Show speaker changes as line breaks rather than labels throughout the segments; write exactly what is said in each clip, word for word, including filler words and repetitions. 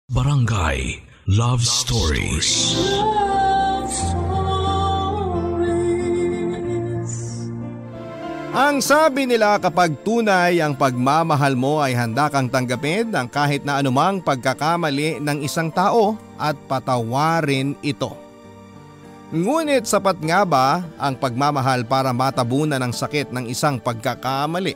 Barangay Love Stories. Love
Stories. Ang sabi nila, kapag tunay ang pagmamahal mo ay handa kang tanggapin ang kahit na anumang pagkakamali ng isang tao at patawarin ito. Ngunit sapat nga ba ang pagmamahal para matabunan ang sakit ng isang pagkakamali?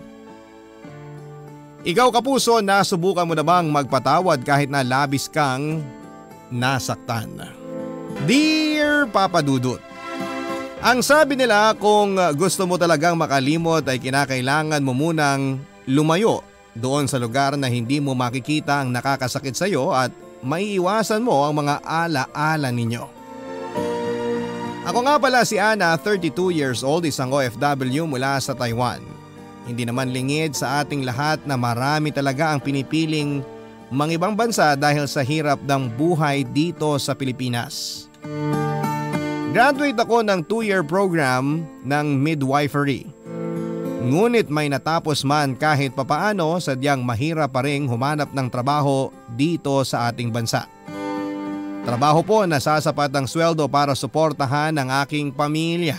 Ikaw kapuso, nasubukan mo na bang magpatawad kahit na labis kang nasaktan? Dear Papa Dudut, ang sabi nila, kung gusto mo talagang makalimot ay kinakailangan mo munang lumayo doon sa lugar na hindi mo makikita ang nakakasakit sa iyo at maiiwasan mo ang mga ala-ala ninyo. Ako nga pala si Ana, thirty-two years old, isang O F W mula sa Taiwan. Hindi naman lingid sa ating lahat na marami talaga ang pinipiling mangibang bansa dahil sa hirap ng buhay dito sa Pilipinas. Graduate ako ng two-year program ng midwifery. Ngunit may natapos man kahit papaano, sadyang mahirap pa ring humanap ng trabaho dito sa ating bansa. Trabaho po na sasapat ang sweldo para suportahan ang aking pamilya.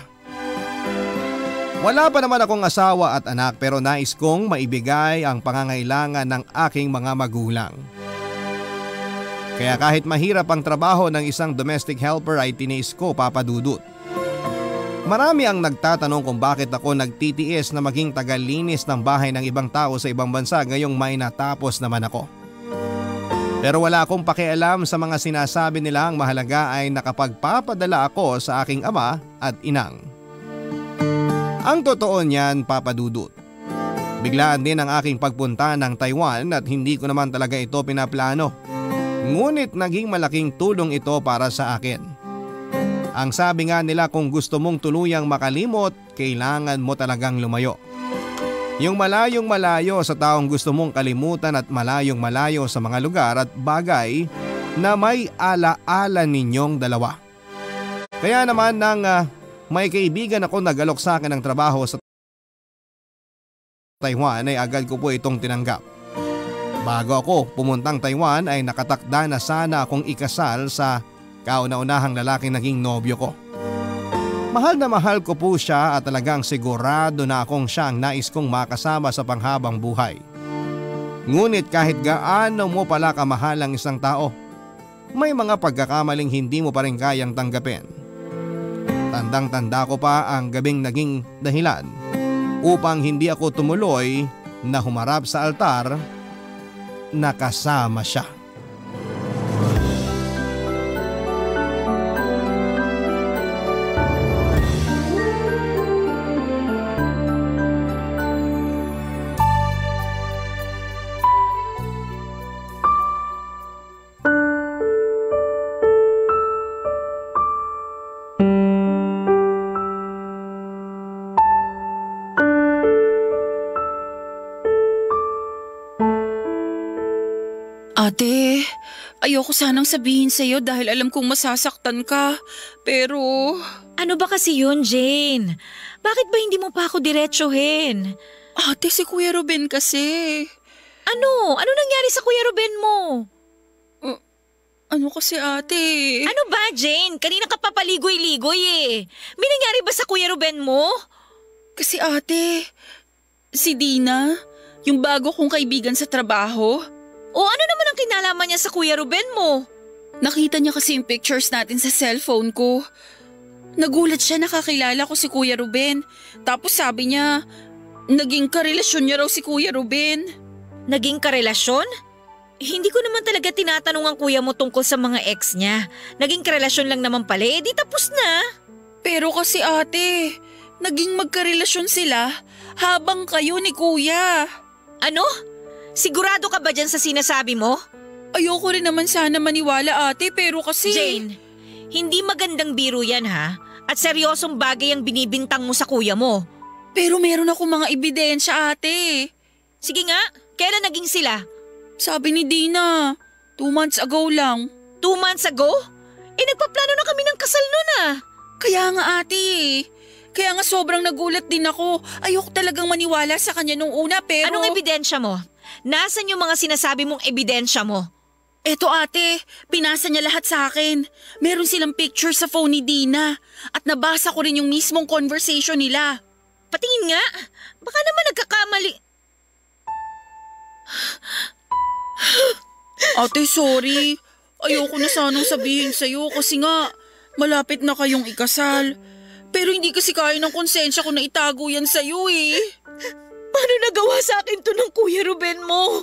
Wala pa naman akong asawa at anak, pero nais kong maibigay ang pangangailangan ng aking mga magulang. Kaya kahit mahirap ang trabaho ng isang domestic helper ay tiniis ko, Papa Dudut. Marami ang nagtatanong kung bakit ako nagtitiis na maging tagalinis ng bahay ng ibang tao sa ibang bansa ngayong may natapos naman ako. Pero wala akong pakialam sa mga sinasabi nila, ang mahalaga ay nakapagpapadala ako sa aking ama at inang. Ang totoo niyan, Papa Dudut, biglaan din ang aking pagpunta ng Taiwan at hindi ko naman talaga ito pinaplano. Ngunit naging malaking tulong ito para sa akin. Ang sabi nga nila, kung gusto mong tuluyang makalimot, kailangan mo talagang lumayo. Yung malayong malayo sa taong gusto mong kalimutan at malayong malayo sa mga lugar at bagay na may ala-ala ninyong dalawa. Kaya naman nang uh, may kaibigan ako nagalok sa akin ng trabaho sa Taiwan ay agad ko po itong tinanggap. Bago ako pumuntang Taiwan ay nakatakda na sana akong ikasal sa kauna-unahang lalaking naging nobyo ko. Mahal na mahal ko po siya at talagang sigurado na akong siya ang nais kong makasama sa panghabang buhay. Ngunit kahit gaano mo pala kamahal ang isang tao, may mga pagkakamaling hindi mo pa rin kayang tanggapin. Tandang-tanda ko pa ang gabing naging dahilan upang hindi ako tumuloy na humarap sa altar na kasama siya.
Ate, ayoko sanang sabihin sa'yo dahil alam kong masasaktan ka, pero…
Ano ba kasi yun, Jane? Bakit ba hindi mo pa ako diretsuhin?
Ate, si Kuya Ruben kasi…
Ano? Ano nangyari sa Kuya Ruben mo?
Uh, ano kasi ate?
Ano ba, Jane? Kanina ka papaligoy-ligoy eh. May nangyari ba sa Kuya Ruben mo?
Kasi ate, si Dina, yung bago kong kaibigan sa trabaho…
O ano naman ang kinalaman niya sa Kuya Ruben mo?
Nakita niya kasi yung pictures natin sa cellphone ko. Nagulat siya, nakakilala ko si Kuya Ruben. Tapos sabi niya, naging karelasyon niya raw si Kuya Ruben.
Naging karelasyon? Hindi ko naman talaga tinatanong ang kuya mo tungkol sa mga ex niya. Naging karelasyon lang naman pala, eh di tapos na.
Pero kasi ate, naging magkarelasyon sila habang kayo ni Kuya.
Ano? Sigurado ka ba dyan sa sinasabi mo?
Ayoko rin naman sana maniwala ate, pero kasi…
Jane, hindi magandang biro yan ha? At seryosong bagay ang binibintang mo sa kuya mo.
Pero meron ako mga ebidensya ate.
Sige nga, kailan naging sila?
Sabi ni Dina, two months ago lang.
Two months ago? Eh nagpaplano na kami ng kasal nun ah.
Kaya nga ate, kaya nga sobrang nagulat din ako. Ayoko talagang maniwala sa kanya nung una pero…
Anong ebidensya mo? Nasaan yung mga sinasabi mong ebidensya mo?
Eto ate, pinasa niya lahat sa akin. Meron silang picture sa phone ni Dina at nabasa ko rin yung mismong conversation nila.
Patingin nga. Baka naman nagkakamali.
Ate, sorry. Ayoko na sanang sabihin sa'yo kasi nga malapit na kayong ikasal. Pero hindi kasi kaya ng konsensya ko na itago yan sa'yo eh.
Paano nagawa sa akin to ng Kuya Ruben mo?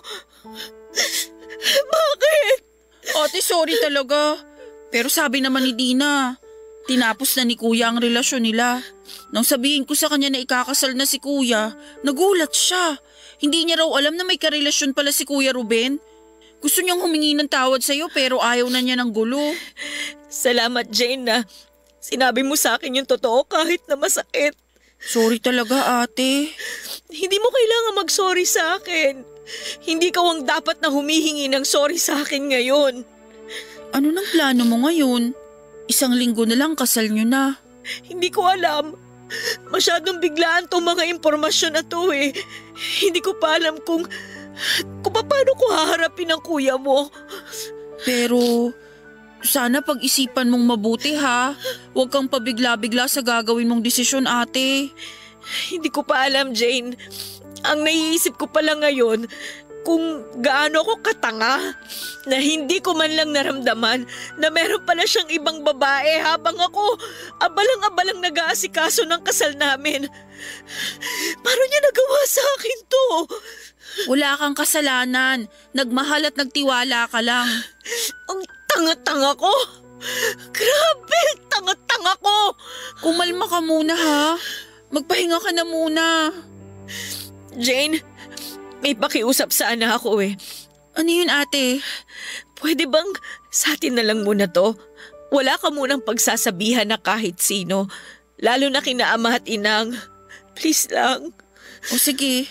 Bakit?
Ate, sorry talaga. Pero sabi naman ni Dina, tinapos na ni Kuya ang relasyon nila. Nang sabihin ko sa kanya na ikakasal na si Kuya, nagulat siya. Hindi niya raw alam na may karelasyon pala si Kuya Ruben. Gusto niyang humingi ng tawad sa'yo pero ayaw na niya ng gulo.
Salamat, Jane, na sinabi mo sa akin yung totoo kahit na masakit.
Sorry talaga, ate.
Hindi mo kailangan mag-sorry sa akin. Hindi ka ang dapat na humihingi ng sorry sa akin ngayon.
Ano nang plano mo ngayon? Isang linggo na lang kasal niyo na.
Hindi ko alam. Masyadong biglaan tong mga impormasyon na to eh. Hindi ko pa alam kung, kung paano ko haharapin ang kuya mo.
Pero sana pag-isipan mong mabuti ha. Huwag kang pabigla-bigla sa gagawin mong desisyon, ate.
Hindi ko pa alam, Jane. Ang naiisip ko pala ngayon kung gaano ako katanga na hindi ko man lang naramdaman na meron pala siyang ibang babae habang ako abalang-abalang nag-aasikaso ng kasal namin. Paano niya nagawa sa akin to?
Wala kang kasalanan. Nagmahal at nagtiwala ka lang.
Ang tanga-tanga ko. Grabe, tanga-tanga ko.
Kumalma ka muna ha. Magpahinga ka na muna.
Jane, may pakiusap sa anak ko eh.
Ano yun, ate?
Pwede bang sa atin na lang muna to? Wala ka munang pagsasabihan na kahit sino. Lalo na kina ama at inang. Please lang.
O sige.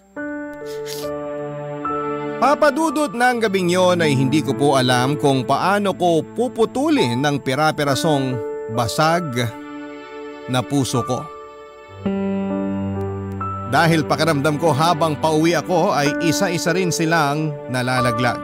Papadudot ng gabing yon ay hindi ko po alam kung paano ko puputulin ng pira-pirasong basag na puso ko. Dahil pakiramdam ko habang pauwi ako ay isa-isa rin silang nalalaglag.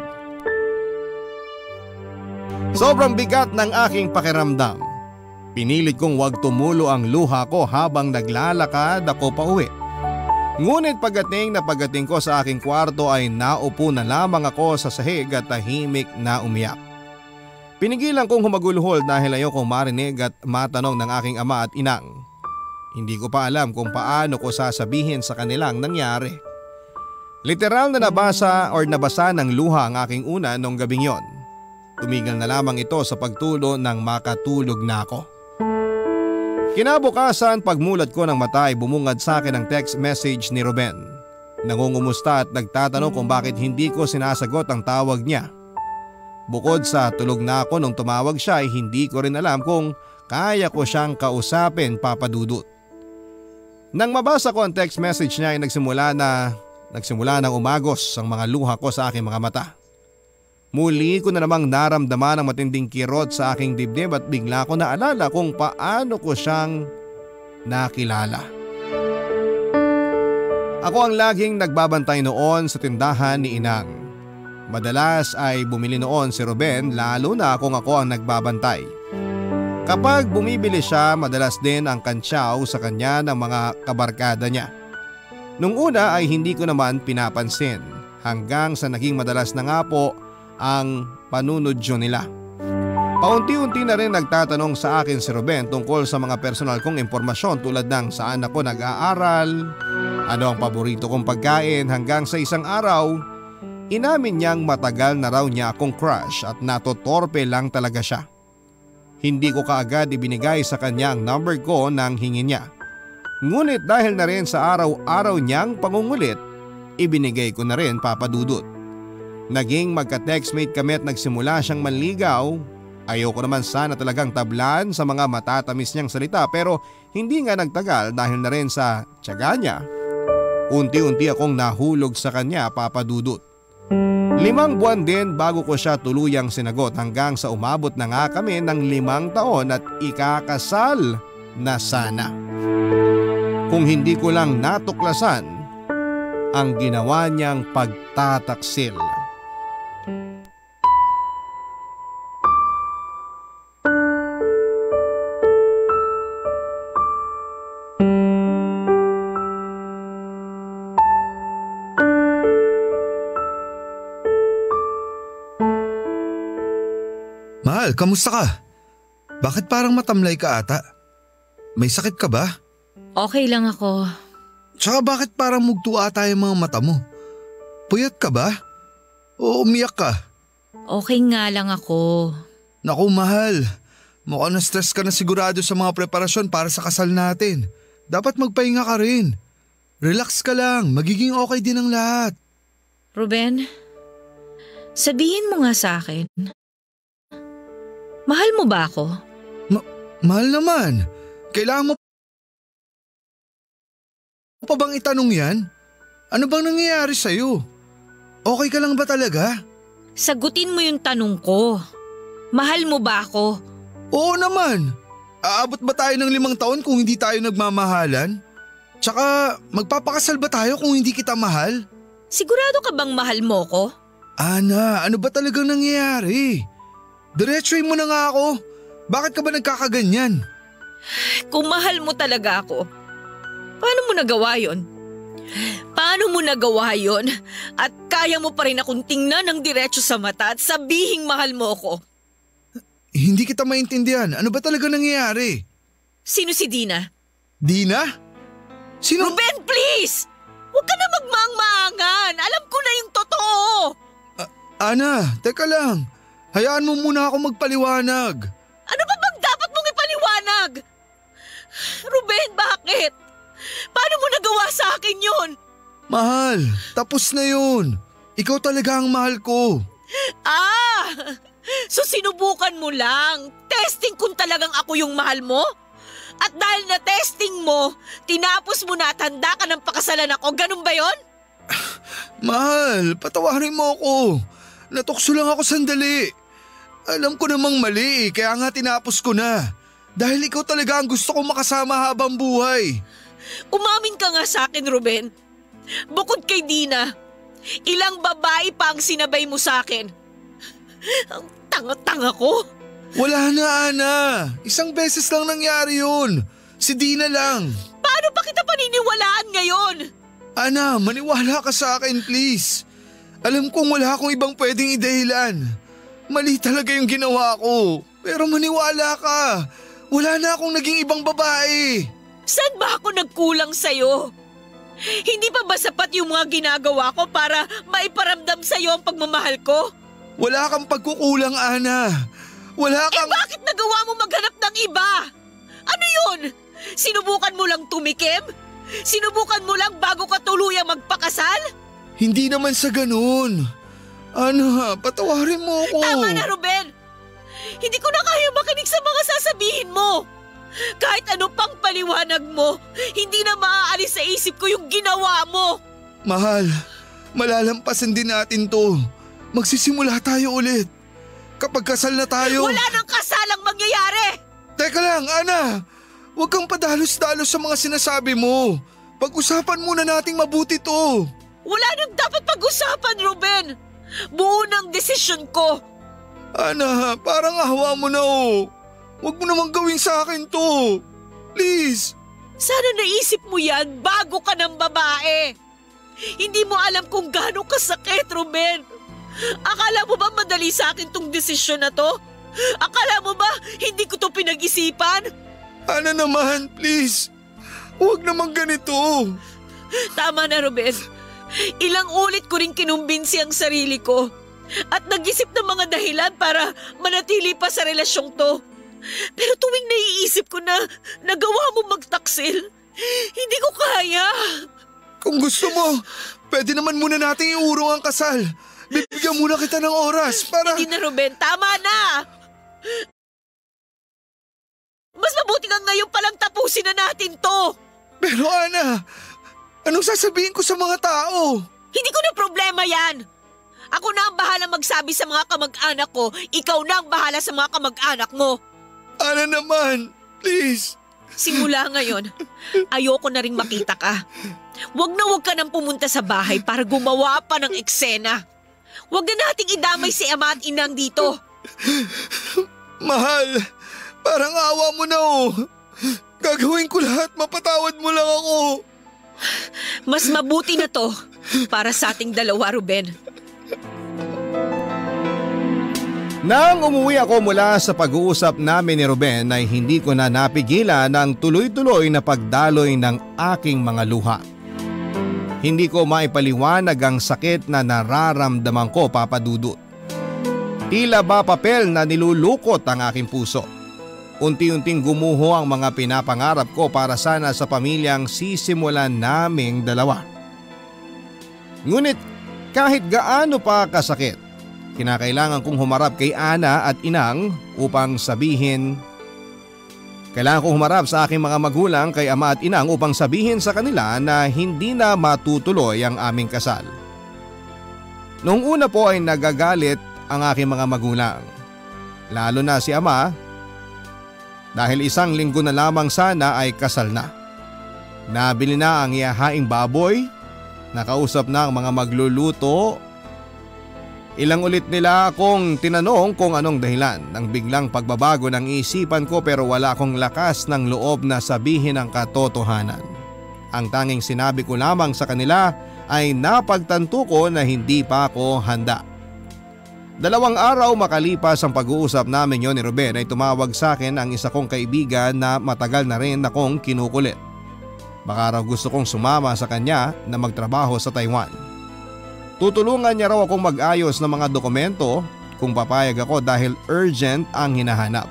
Sobrang bigat ng aking pakiramdam. Pinilit kong wag tumulo ang luha ko habang naglalakad ako pauwi. Ngunit pagdating na pagdating ko sa aking kwarto ay naupo na lamang ako sa sahig at tahimik na umiyak. Pinigilan kong humagulhol dahil ayokong marinig at matanong ng aking ama at inang. Hindi ko pa alam kung paano ko sasabihin sa kanilang nangyari. Literal na nabasa or nabasa ng luha ang aking una nung gabing yon. Tumigil na lamang ito sa pagtulo nang makatulog na ako. Kinabukasan pagmulat ko ng mata ay bumungad sa akin ang text message ni Ruben. Nangungumusta at nagtatanong kung bakit hindi ko sinasagot ang tawag niya. Bukod sa tulog na ako nung tumawag siya ay hindi ko rin alam kung kaya ko siyang kausapin, Papa Dudut. Nang mabasa ko ang text message niya ay nagsimula na nagsimula ng umagos ang mga luha ko sa aking mga mata. Muli ko na namang naramdaman ang matinding kirot sa aking dibdib at bigla ko naalala kung paano ko siyang nakilala. Ako ang laging nagbabantay noon sa tindahan ni Inang. Madalas ay bumili noon si Ruben lalo na kung ako ang nagbabantay. Kapag bumibili siya, madalas din ang kantsaw sa kanya ng mga kabarkada niya. Nung una ay hindi ko naman pinapansin hanggang sa naging madalas na nga po ang panunodyo nila. Paunti-unti na rin nagtatanong sa akin si Ruben tungkol sa mga personal kong impormasyon tulad ng saan ako nag-aaral, ano ang paborito kong pagkain hanggang sa isang araw, inamin niyang matagal na raw niya akong crush at natotorpe lang talaga siya. Hindi ko kaagad ibinigay sa kanya ang number ko nang hingin niya. Ngunit dahil na rin sa araw-araw niyang pangungulit, ibinigay ko na rin, Papa Dudut. Naging magka-textmate kami at nagsimula siyang manligaw. Ayoko naman sana talagang tablan sa mga matatamis niyang salita pero hindi nga nagtagal dahil na rin sa tiyaga niya. Unti-unti akong nahulog sa kanya, Papa Dudut. Limang buwan din bago ko siya tuluyang sinagot hanggang sa umabot na nga kami ng limang taon at ikakasal na sana. Kung hindi ko lang natuklasan ang ginawa niyang pagtataksil.
Mahal, kamusta ka? Bakit parang matamlay ka ata? May sakit ka ba?
Okay lang ako.
Tsaka bakit parang mugto ata yung mga mata mo? Puyat ka ba? O umiyak ka?
Okay nga lang ako.
Naku mahal, mukhang na-stress ka na sigurado sa mga preparasyon para sa kasal natin. Dapat magpahinga ka rin. Relax ka lang, magiging okay din ang lahat.
Ruben, sabihin mo nga sa akin. Mahal mo ba ako?
Ma- mahal naman. Kailangan mo pa bang itanong yan? Ano bang nangyayari sa'yo? Okay ka lang ba talaga?
Sagutin mo yung tanong ko. Mahal mo ba ako?
Oo naman. Aabot ba tayo ng limang taon kung hindi tayo nagmamahalan? Tsaka magpapakasal ba tayo kung hindi kita mahal?
Sigurado ka bang mahal mo ko?
Ana, ano ba talagang nangyayari? Diretsuhin mo na nga ako. Bakit ka ba nagkakaganyan?
Kung mahal mo talaga ako, paano mo nagawa yon? Paano mo nagawa yon? At kaya mo pa rin akong tingnan ng diretso sa mata at sabihing mahal mo ako?
Hindi kita maintindihan. Ano ba talaga nangyayari?
Sino si Dina?
Dina? Sino?
Ruben, please! Huwag ka na magmaang-maangan. Alam ko na yung totoo.
A- Ana, teka lang. Hayaan mo muna ako magpaliwanag.
Ano ba bang dapat mong ipaliwanag? Ruben, bakit? Paano mo nagawa sa akin yun?
Mahal, tapos na yun. Ikaw talaga ang mahal ko.
Ah! So sinubukan mo lang. Testing kung talagang ako yung mahal mo? At dahil na testing mo, tinapos mo na at handa ka ng pakasalan ako. Ganun ba yon?
Mahal, patawarin mo ako. Natukso lang ako sandali. Alam ko namang mali eh, kaya nga tinapos ko na. Dahil ikaw talaga ang gusto kong makasama habang buhay.
Umamin ka nga sa akin, Ruben. Bukod kay Dina, ilang babae pa ang sinabay mo sa akin. Ang tanga-tanga ko.
Wala na, Ana. Isang beses lang nangyari yun. Si Dina lang.
Paano pa kita paniniwalaan ngayon?
Ana, maniwala ka sa akin please. Alam kong wala akong ibang pwedeng idahilan. Mali talaga yung ginawa ko. Pero maniwala ka. Wala na akong naging ibang babae.
Saan ba ako nagkulang sa'yo? Hindi pa ba sapat yung mga ginagawa ko para maiparamdam sa'yo ang pagmamahal ko?
Wala kang pagkukulang, Ana. Wala
Eh
kang…
bakit nagawa mo maghanap ng iba? Ano yun? Sinubukan mo lang tumikim? Sinubukan mo lang bago ka tuluyang magpakasal?
Hindi naman sa ganun. Ana, patawarin mo ako.
Tama na, Ruben! Hindi ko na kaya makinig sa mga sasabihin mo. Kahit ano pang paliwanag mo, hindi na maaalis sa isip ko yung ginawa mo.
Mahal, malalampasan din natin to. Magsisimula tayo ulit. Kapag kasal na tayo…
Wala nang kasalang mangyayari!
Teka lang, Ana. Huwag kang padalos-dalos sa mga sinasabi mo. Pag-usapan muna nating mabuti to.
Wala nang dapat pag-usapan, Ruben. Buo ng desisyon ko.
Ana, parang ahawa mo na oh. Huwag mo namang gawin sa akin to. Please.
Sana naisip mo yan bago ka ng babae. Hindi mo alam kung gaano kasakit, Ruben. Akala mo ba madali sa akin tong desisyon na to? Akala mo ba hindi ko to pinag-isipan?
Ana naman, please. Huwag naman ganito.
Tama na, Ruben. Ilang ulit ko rin kinumbinsi ang sarili ko at nag-isip ng mga dahilan para manatili pa sa relasyong to. Pero tuwing naiisip ko na nagawa mo magtaksil, hindi ko kaya.
Kung gusto mo, pwede naman muna nating iurong ang kasal. Bibigyan muna kita ng oras para…
Hindi na, Ruben. Tama na. Mas mabuti nga ngayon palang tapusin na natin to.
Pero Ana, anong sasabihin ko sa mga tao?
Hindi ko na problema yan. Ako na ang bahala magsabi sa mga kamag-anak ko. Ikaw na ang bahala sa mga kamag-anak mo.
Ana naman, please.
Simula ngayon, ayoko na ring makita ka. Huwag na huwag ka nang pumunta sa bahay para gumawa pa ng eksena. Huwag na nating idamay si ama at inang dito.
Mahal, parang awa mo na oh. Gagawin ko lahat, mapatawad mo lang ako.
Mas mabuti na to para sa ating dalawa, Ruben.
Nang umuwi ako mula sa pag-uusap namin ni Ruben ay hindi ko na napigilan ang tuloy-tuloy na pagdaloy ng aking mga luha. Hindi ko maipaliwanag ang sakit na nararamdaman ko, Papa Dudut. Tila ba papel na nilulukot ang aking puso. Unti-unting gumuho ang mga pinapangarap ko para sana sa pamilyang sisimulan naming dalawa. Ngunit kahit gaano pa kasakit, kinakailangan kong humarap kay Ana at Inang upang sabihin Kailangan kong humarap sa aking mga magulang kay Ama at Inang upang sabihin sa kanila na hindi na matutuloy ang aming kasal. Noong una po ay nagagalit ang aking mga magulang, lalo na si Ama dahil isang linggo na lamang sana ay kasal na. Nabili na ang ihahaing baboy, nakausap na ang mga magluluto. Ilang ulit nila akong tinanong kung anong dahilan ng biglang pagbabago ng isipan ko pero wala akong lakas ng loob na sabihin ang katotohanan. Ang tanging sinabi ko lamang sa kanila ay napagtanto ko na hindi pa ako handa. Dalawang araw makalipas ang pag-uusap namin yon ni Ruben ay tumawag sa akin ang isa kong kaibigan na matagal na rin akong kinukulit. Baka raw gusto kong sumama sa kanya na magtrabaho sa Taiwan. Tutulungan niya raw akong mag-ayos ng mga dokumento kung papayag ako dahil urgent ang hinahanap.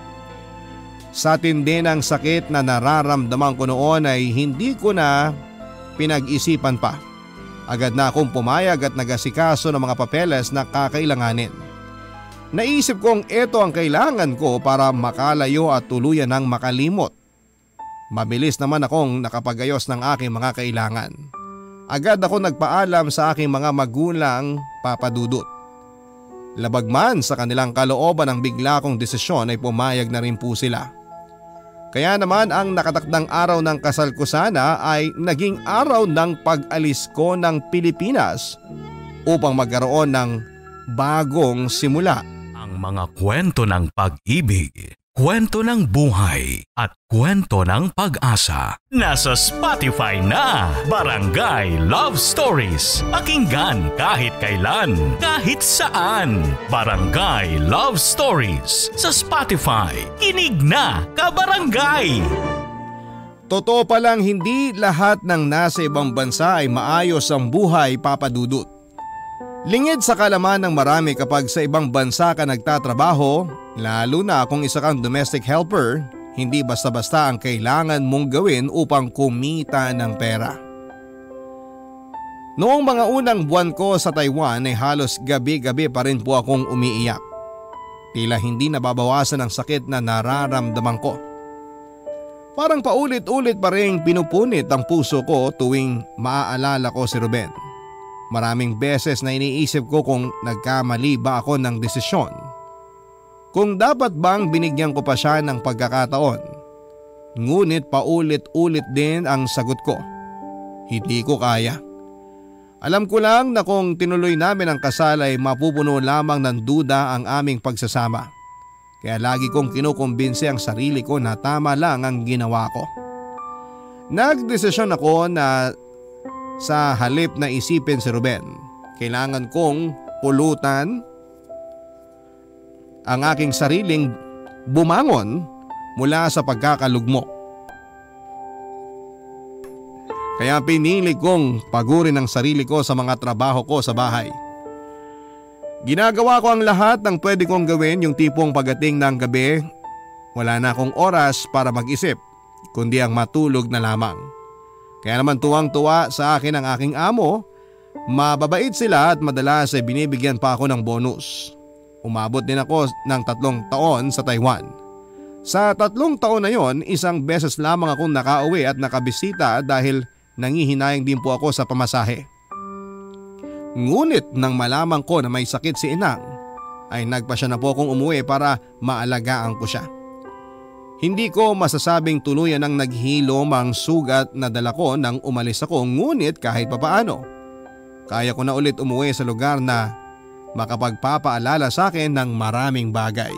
Sa tindi ng sakit na nararamdaman ko noon ay hindi ko na pinag-isipan pa. Agad na akong pumayag at nagasikaso ng mga papeles na kakailanganin. Naisip kong ito ang kailangan ko para makalayo at tuluyan ng makalimot. Mabilis naman akong nakapagayos ng aking mga kailangan. Agad ako nagpaalam sa aking mga magulang, Papa Dudut. Labag man sa kanilang kalooban ng bigla kong desisyon ay pumayag na rin po sila. Kaya naman ang nakatakdang araw ng kasal ko sana ay naging araw ng pag-alis ko ng Pilipinas upang magkaroon ng bagong simula.
Ang mga kwento ng pag-ibig, kwento ng buhay at kwento ng pag-asa. Nasa Spotify na, Barangay Love Stories. Pakinggan kahit kailan, kahit saan. Barangay Love Stories sa Spotify. Kinig na, kabarangay!
Totoo palang hindi lahat ng nasa ibang bansa ay maayos ang buhay, Papa Dudut. Lingid sa kalaman ng marami kapag sa ibang bansa ka nagtatrabaho, lalo na kung isa kang domestic helper, hindi basta-basta ang kailangan mong gawin upang kumita ng pera. Noong mga unang buwan ko sa Taiwan ay halos gabi-gabi pa rin po akong umiiyak. Tila hindi nababawasan ang sakit na nararamdaman ko. Parang paulit-ulit pa rin pinupunit ang puso ko tuwing maaalala ko si Ruben. Maraming beses na iniisip ko kung nagkamali ba ako ng desisyon. Kung dapat bang binigyan ko pa siya ng pagkakataon. Ngunit paulit-ulit din ang sagot ko. Hindi ko kaya. Alam ko lang na kung tinuloy namin ang kasal ay mapupuno lamang ng duda ang aming pagsasama. Kaya lagi kong kinukumbinsi ang sarili ko na tama lang ang ginawa ko. Nagdesisyon ako na sa halip na isipin si Ruben, kailangan kong pulutan ang aking sariling bumangon mula sa pagkakalugmok. Kaya pinili kong pagurin ang sarili ko sa mga trabaho ko sa bahay. Ginagawa ko ang lahat ng pwede kong gawin, yung tipong pagdating ng gabi, wala na akong oras para mag-isip, kundi ang matulog na lamang. Kaya naman tuwang-tuwa sa akin ang aking amo, mababait sila at madalas ay binibigyan pa ako ng bonus. Umabot din ako ng tatlong taon sa Taiwan. Sa tatlong taon na yon, isang beses lamang akong nakauwi at nakabisita dahil nangihinayang din po ako sa pamasahe. Ngunit nang malaman ko na may sakit si Inang, ay nagpasya na po akong umuwi para maalagaan ko siya. Hindi ko masasabing tuluyan ang naghilom ang sugat na dala ko nang umalis ako, ngunit kahit papaano, kaya ko na ulit umuwi sa lugar na makapagpapaalala sa akin ng maraming bagay.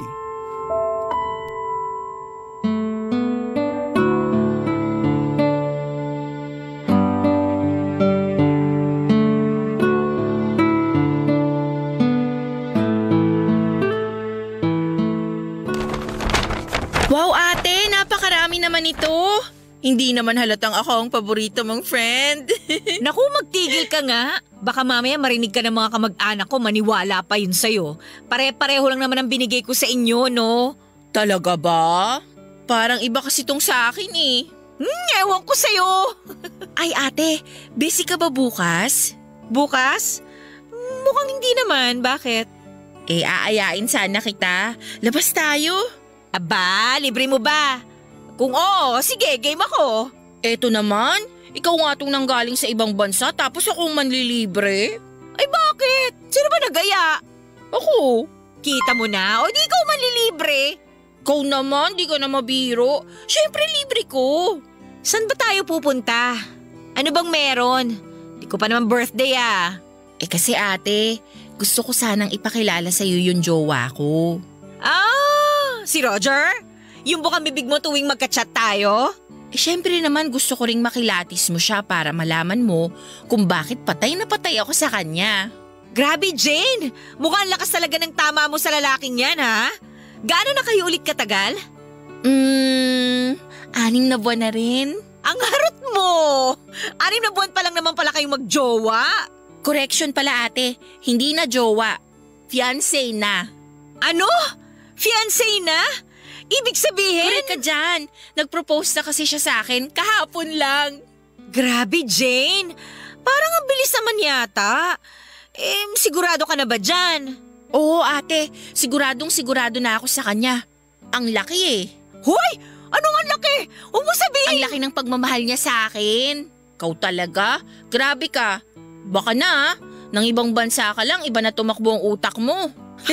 Wow ate, napakarami naman ito. Hindi naman halatang ako ang paborito mong friend.
Naku, magtigil ka nga. Baka mamaya marinig ka ng mga kamag-anak ko, maniwala pa yun sa'yo. Pare-pareho lang naman ang binigay ko sa inyo, no?
Talaga ba? Parang iba kasi tong sa akin eh.
Hmm, ewan ko sa'yo.
Ay ate, busy ka ba bukas?
Bukas? Mukhang hindi naman, bakit?
Eh aayain sana kita. Labas tayo.
Aba, libre mo ba? Kung oo, sige, game ako.
Eto naman, ikaw nga itong nanggaling sa ibang bansa tapos akong manlilibre.
Ay bakit? Sino ba nagaya?
Ako.
Kita mo na, o di ikaw manlilibre.
Ikaw naman, di ka na mabiro. Siyempre libre ko.
Saan ba tayo pupunta? Ano bang meron? Di ko pa naman birthday ah.
Eh kasi ate, gusto ko sanang ipakilala sa'yo yung jowa ko.
Ah, si Roger? Yung bukang bibig mo tuwing magka-chat tayo?
Eh syempre naman gusto ko ring makilatis mo siya para malaman mo kung bakit patay na patay ako sa kanya.
Grabe Jane, mukhang lakas talaga ng tama mo sa lalaking yan ha? Gaano na kayo ulit katagal?
Hmm, anim na buwan na rin.
Ang harot mo! Anim na buwan pa lang naman pala kayong magjowa.
Correction pala ate, hindi na jowa. Fiancé na.
Ano? Fiancé na? Ibig sabihin…
Correct ka dyan. Nag-propose na kasi siya sa akin kahapon lang.
Grabe Jane, parang ang bilis naman yata. Eh, sigurado ka na ba dyan?
Oo ate, siguradong sigurado na ako sa kanya. Ang laki eh.
Hoy! Anong ang laki? Huwag mo sabihin!
Ang laki ng pagmamahal niya sa akin. Kau talaga? Grabe ka. Baka na, nang ibang bansa ka lang, iba na tumakbo ang utak mo.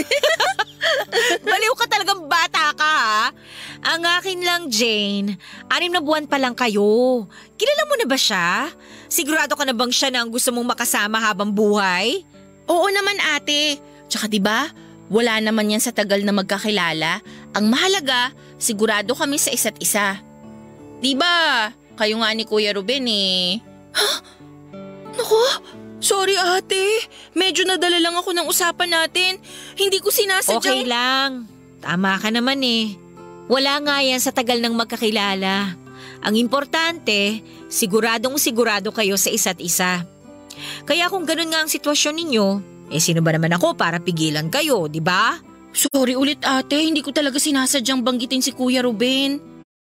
Baliw ka talagang bata ka ha? Ang akin lang Jane, anim na buwan pa lang kayo. Kilala mo na ba siya? Sigurado ka na bang siya na ang gusto mong makasama habang buhay?
Oo naman ate. Tsaka diba, wala naman yan sa tagal na magkakilala. Ang mahalaga, sigurado kami sa isa't isa. Diba, kayo nga ni Kuya Ruben eh. Ha? Naku, sorry ate. Medyo nadala lang ako ng usapan natin. Hindi ko sinasadyang…
Okay lang. Tama ka naman eh. Wala nga yan sa tagal ng magkakilala. Ang importante, siguradong sigurado kayo sa isa't isa. Kaya kung ganun nga ang sitwasyon ninyo, eh sino ba naman ako para pigilan kayo, di ba?
Sorry ulit ate, hindi ko talaga sinasadyang banggitin si Kuya Ruben.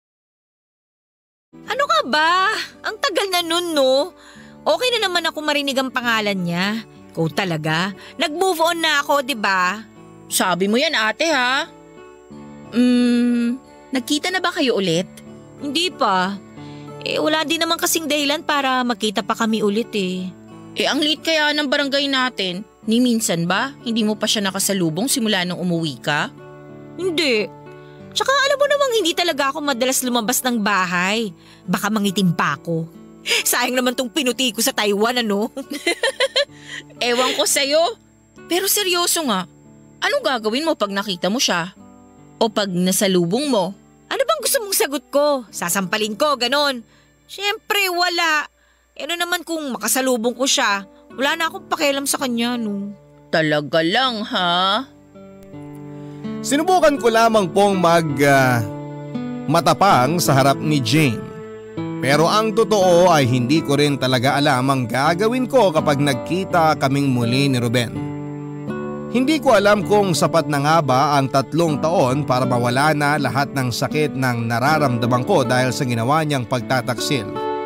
Ano ka ba? Ang tagal na nun, no? Okay na naman ako marinig ang pangalan niya. Ikaw talaga. Nag-move on na ako, di ba?
Sabi mo yan ate ha? Hmm, nagkita na ba kayo ulit?
Hindi pa. Eh wala din naman kasing dahilan para magkita pa kami ulit eh.
Eh ang late kaya ng barangay natin. Ni minsan ba? Hindi mo pa siya nakasalubong simula nung umuwi ka?
Hindi. Tsaka alam mo namang hindi talaga ako madalas lumabas ng bahay. Baka mangitim pa ako. Sayang naman tong pinuti ko sa Taiwan, ano?
Ewan ko sa'yo. Pero seryoso nga, anong gagawin mo pag nakita mo siya? O pag nasalubong mo?
Ano bang gusto mong sagot ko? Sasampalin ko, ganon. Siyempre, wala. E ano naman kung makasalubong ko siya, wala na akong pakialam sa kanya, no?
Talaga lang, ha?
Sinubukan ko lamang pong mag ah, matapang sa harap ni Jane. Pero ang totoo ay hindi ko rin talaga alam ang gagawin ko kapag nagkita kaming muli ni Ruben. Hindi ko alam kung sapat na nga ba ang tatlong taon para mawala na lahat ng sakit ng nararamdaman ko dahil sa ginawa niyang pagtataksil.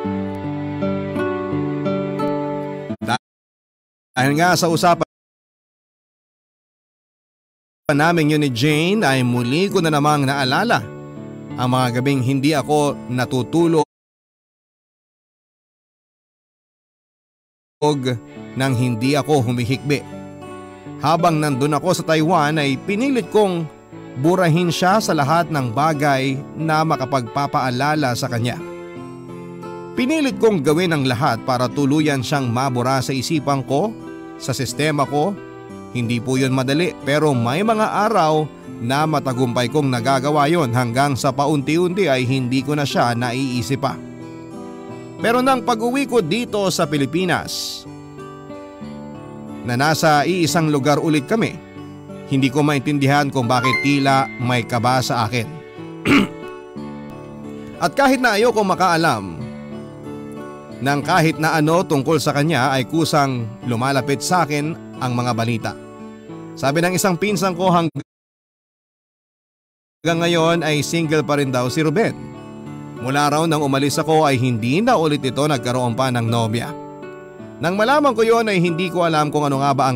Dahil nga sa usapan namin yun ni Jane ay muli ko na namang naalala ang mga gabing hindi ako natutulog nang hindi ako humihikbi. Habang nandun ako sa Taiwan ay pinilit kong burahin siya sa lahat ng bagay na makapagpapaalala sa kanya. Pinilit kong gawin ang lahat para tuluyan siyang mabura sa isipan ko, sa sistema ko. Hindi po yun madali pero may mga araw na matagumpay kong nagagawa yon hanggang sa paunti-unti ay hindi ko na siya naiisip pa. Pero nang pag-uwi ko dito sa Pilipinas, na nasa iisang lugar ulit kami, hindi ko maintindihan kung bakit tila may kaba sa akin. At kahit na ayoko makaalam ng kahit na ano tungkol sa kanya ay kusang lumalapit sa akin ang mga balita. Sabi ng isang pinsan ko hanggang ngayon ay single pa rin daw si Ruben. Mula raw nang umalis ako ay hindi na ulit ito nagkaroon pa ng nobya. Nang malaman ko yon ay hindi ko alam kung ano nga ba ang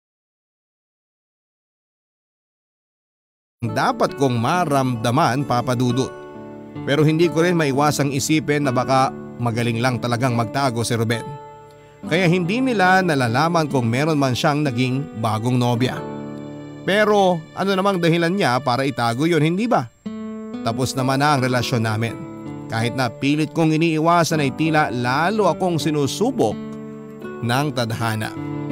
dapat kong maramdaman, Papa Dudut. Pero hindi ko rin maiwasang isipin na baka magaling lang talagang magtago si Ruben. Kaya hindi nila nalalaman kung meron man siyang naging bagong nobya. Pero ano namang dahilan niya para itago yon, hindi ba? Tapos naman na ang relasyon namin. Kahit na pilit kong iniiwasan ay tila lalo akong sinusubok ng tadhana.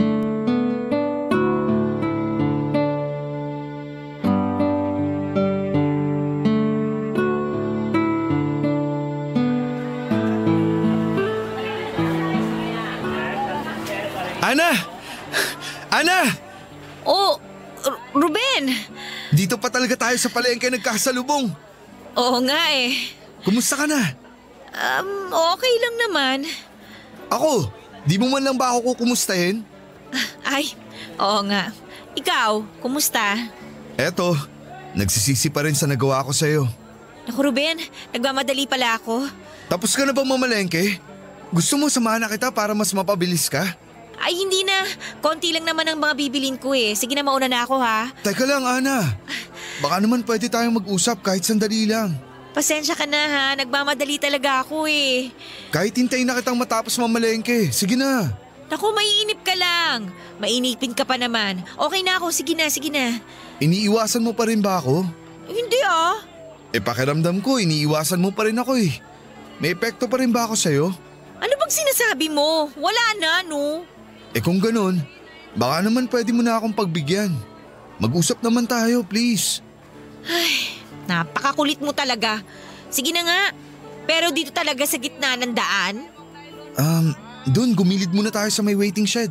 Ana! Ana!
Oh, R- Ruben!
Dito pa talaga tayo sa palengke nagkasalubong.
Oo nga eh.
Kumusta ka na?
Um, okay lang naman.
Ako? Di mo man lang ba ako kukumustahin?
Ay, oo nga. Ikaw, kumusta?
Eto, nagsisisi pa rin sa nagawa ko sa'yo.
Naku Ruben, nagmamadali pala ako.
Tapos ka na ba mamalengke? Gusto mo samahan na kita para mas mapabilis ka?
Ay hindi na, konti lang naman ang mga bibilin ko eh. Sige na, mauna na ako ha.
Teka lang Ana, baka naman pwede tayong mag-usap kahit sandali lang.
Pasensya ka na ha, nagmamadali talaga ako eh.
Kahit hintayin na kitang matapos mamalengke, sige na.
Naku, maiinip ka lang. Mainipin ka pa naman. Okay na ako, sige na, sige na.
Iniiwasan mo pa rin ba ako?
Hindi ah.
Eh pakiramdam ko, iniiwasan mo pa rin ako eh. May epekto pa rin ba ako sa'yo?
Ano bang sinasabi mo? Wala na no.
Eh kung ganun, baka naman pwede mo na akong pagbigyan. Mag-usap naman tayo, please.
Ay, napakakulit mo talaga. Sige na nga, pero dito talaga sa gitna ng daan?
Um, dun, gumilid muna tayo sa may waiting shed.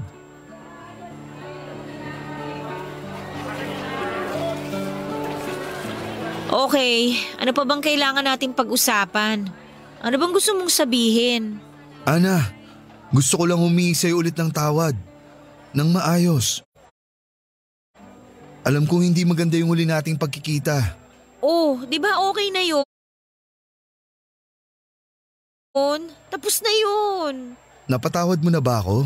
Okay, ano pa bang kailangan natin pag-usapan? Ano bang gusto mong sabihin?
Ana, gusto ko lang humingi sa'yo ulit ng tawad. Nang maayos. Alam kong hindi maganda yung huli nating pagkikita.
Oh, di ba okay na yun? Tapos na yun.
Napatawad mo na ba ako?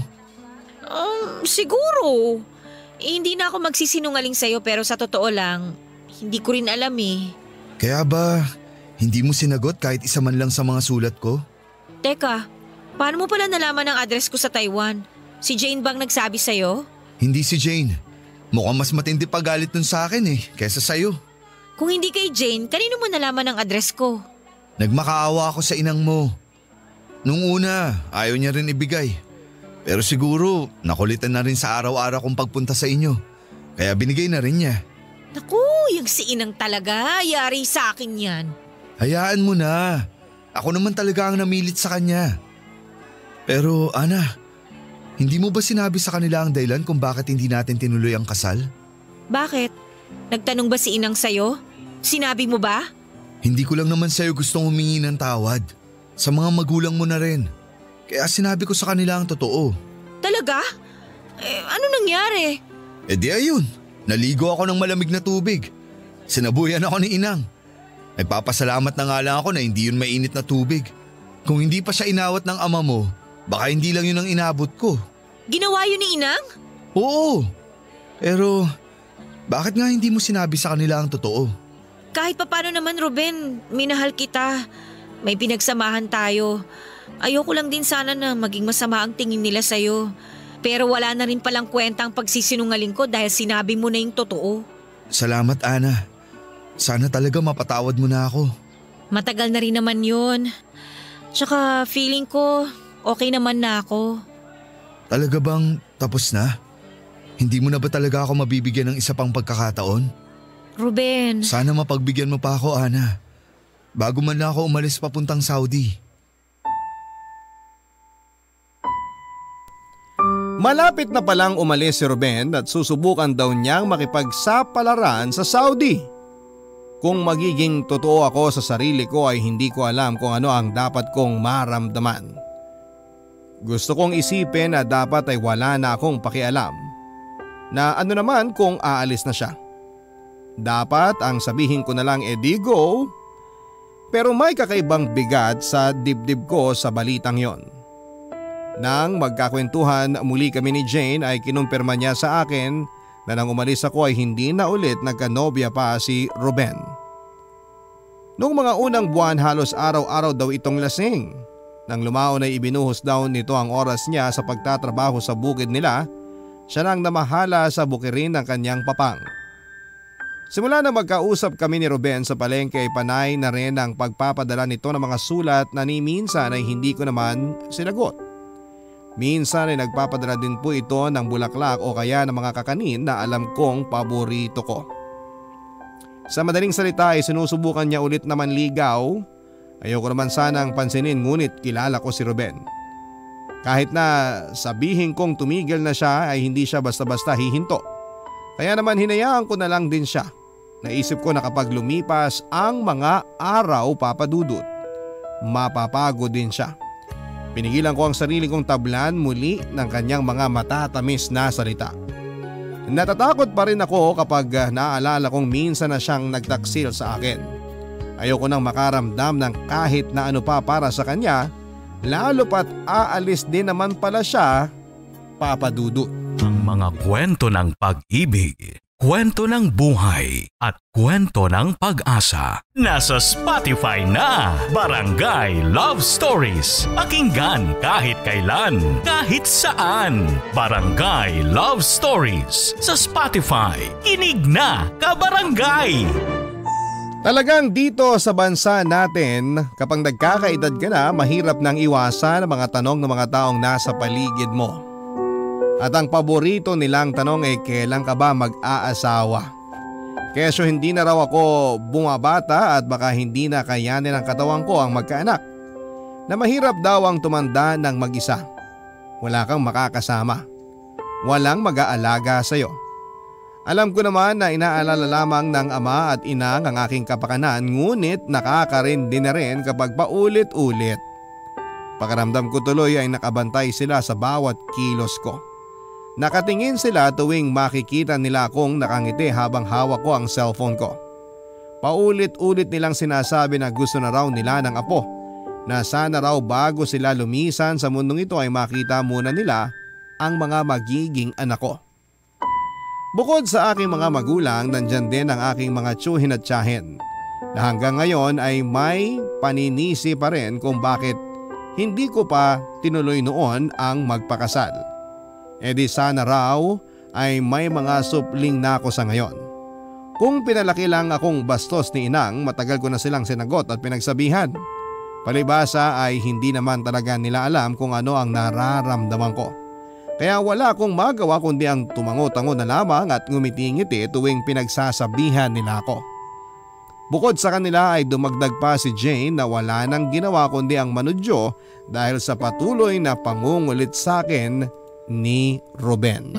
Um, siguro. Eh, hindi na ako magsisinungaling sa'yo pero sa totoo lang, hindi ko rin alam eh.
Kaya ba, hindi mo sinagot kahit isa man lang sa mga sulat ko?
Teka, paano mo pala nalaman ang address ko sa Taiwan? Si Jane bang nagsabi sa'yo?
Hindi si Jane. Mukhang mas matindi pa galit nun sa akin eh, kesa sa'yo.
Kung hindi kay Jane, kanino mo nalaman ang address ko?
Nagmakaawa ako sa inang mo. Nung una, ayaw niya rin ibigay. Pero siguro, nakulitan na rin sa araw-araw kong pagpunta sa inyo. Kaya binigay na rin niya.
Naku, yung si Inang talaga, yari sa akin yan.
Hayaan mo na. Ako naman talaga ang namilit sa kanya. Pero Ana, hindi mo ba sinabi sa kanila ang dahilan kung bakit hindi natin tinuloy ang kasal?
Bakit? Nagtanong ba si Inang sa'yo? Sinabi mo ba?
Hindi ko lang naman sa'yo gustong humingi ng tawad. Sa mga magulang mo na rin. Kaya sinabi ko sa kanila ang totoo.
Talaga? Eh, ano nangyari?
Eh di ayun, naligo ako ng malamig na tubig. Sinabuyan ako ni Inang. Nagpapasalamat na nga lang ako na hindi yun mainit na tubig. Kung hindi pa siya inawat ng ama mo, baka hindi lang yun ang inabot ko.
Ginawa yun ni Inang?
Oo. Pero bakit nga hindi mo sinabi sa kanila ang totoo?
Kahit papano naman Ruben, minahal kita. May pinagsamahan tayo. Ayoko lang din sana na maging masama ang tingin nila sa'yo. Pero wala na rin palang kwentang pagsisinungaling ko dahil sinabi mo na yung totoo.
Salamat Ana. Sana talaga mapatawad mo na ako.
Matagal na rin naman yun. Tsaka feeling ko okay naman na ako.
Talaga bang tapos na? Hindi mo na ba talaga ako mabibigyan ng isa pang pagkakataon?
Ruben.
Sana mapagbigyan mo pa ako Ana. Bago man lang ako umalis papuntang Saudi.
Malapit na palang umalis si Ruben at susubukan daw niyang makipagsapalaran sa Saudi. Kung magiging totoo ako sa sarili ko ay hindi ko alam kung ano ang dapat kong maramdaman. Gusto kong isipin na dapat ay wala na akong pakialam. Na ano naman kung aalis na siya. Dapat ang sabihin ko na lang e di go. Pero may kakaibang bigat sa dibdib ko sa balitang yon. Nang magkakwentuhan muli kami ni Jane ay kinumpirma niya sa akin na nang umalis ako ay hindi na ulit nagkanobya pa si Ruben. Noong mga unang buwan halos araw-araw daw itong lasing. Nang lumaon ay ibinuhos daw nito ang oras niya sa pagtatrabaho sa bukid nila, siya nang namahala sa bukirin ng kanyang papang. Simula na magkausap kami ni Ruben sa palengke ay panay na rin ang pagpapadala nito ng mga sulat na ni minsan ay hindi ko naman sinagot. Minsan ay nagpapadala din po ito ng bulaklak o kaya ng mga kakanin na alam kong paborito ko. Sa madaling salita ay sinusubukan niya ulit naman ligaw. Ayoko naman sanang pansinin ngunit kilala ko si Ruben. Kahit na sabihin kong tumigil na siya ay hindi siya basta-basta hihinto. Kaya naman hinayaan ko na lang din siya. Naisip ko na kapag lumipas ang mga araw papadudot, mapapagod din siya. Pinigilan ko ang sarili kong tablan muli ng kanyang mga matatamis na salita. Natatakot pa rin ako kapag naaalala kong minsan na siyang nagtaksil sa akin. Ayoko nang makaramdam ng kahit na ano pa para sa kanya, lalo pat aalis din naman pala siya, papadudot.
Ang mga kwento ng pag-ibig, kwento ng buhay at kwento ng pag-asa. Nasa Spotify na, Barangay Love Stories. Pakinggan kahit kailan, kahit saan. Barangay Love Stories sa Spotify. Kinig na, kabarangay!
Talagang dito sa bansa natin, kapag nagkakaedad ka na, mahirap nang iwasan ang mga tanong ng mga taong nasa paligid mo. At ang paborito nilang tanong ay kailan ka ba mag-aasawa? Kesyo hindi na raw ako bumabata at baka hindi na kayanin ng katawan ko ang magkaanak. Na mahirap daw ang tumanda ng mag-isa. Wala kang makakasama. Walang mag-aalaga sa'yo. Alam ko naman na inaalala lamang ng ama at ina ang aking kapakanan ngunit nakakarindi na rin kapag paulit-ulit. Pakiramdam ko tuloy ay nakabantay sila sa bawat kilos ko. Nakatingin sila tuwing makikita nila akong nakangiti habang hawak ko ang cellphone ko. Paulit-ulit nilang sinasabi na gusto na raw nila ng apo, na sana raw bago sila lumisan sa mundong ito ay makita muna nila ang mga magiging anak ko. Bukod sa aking mga magulang, nandyan din ang aking mga tsuhin at tiyahin na hanggang ngayon ay may paninisi pa rin kung bakit hindi ko pa tinuloy noon ang magpakasal. E di sana raw ay may mga supling na ako sa ngayon. Kung pinalaki lang akong bastos ni inang, matagal ko na silang sinagot at pinagsabihan. Palibasa ay hindi naman talaga nila alam kung ano ang nararamdaman ko. Kaya wala akong magawa kundi ang tumango-tango na lamang at ngumiti-ngiti tuwing pinagsasabihan nila ako. Bukod sa kanila ay dumagdag pa si Jane na wala nang ginawa kundi ang manudyo dahil sa patuloy na pangungulit sa akin ni Ruben.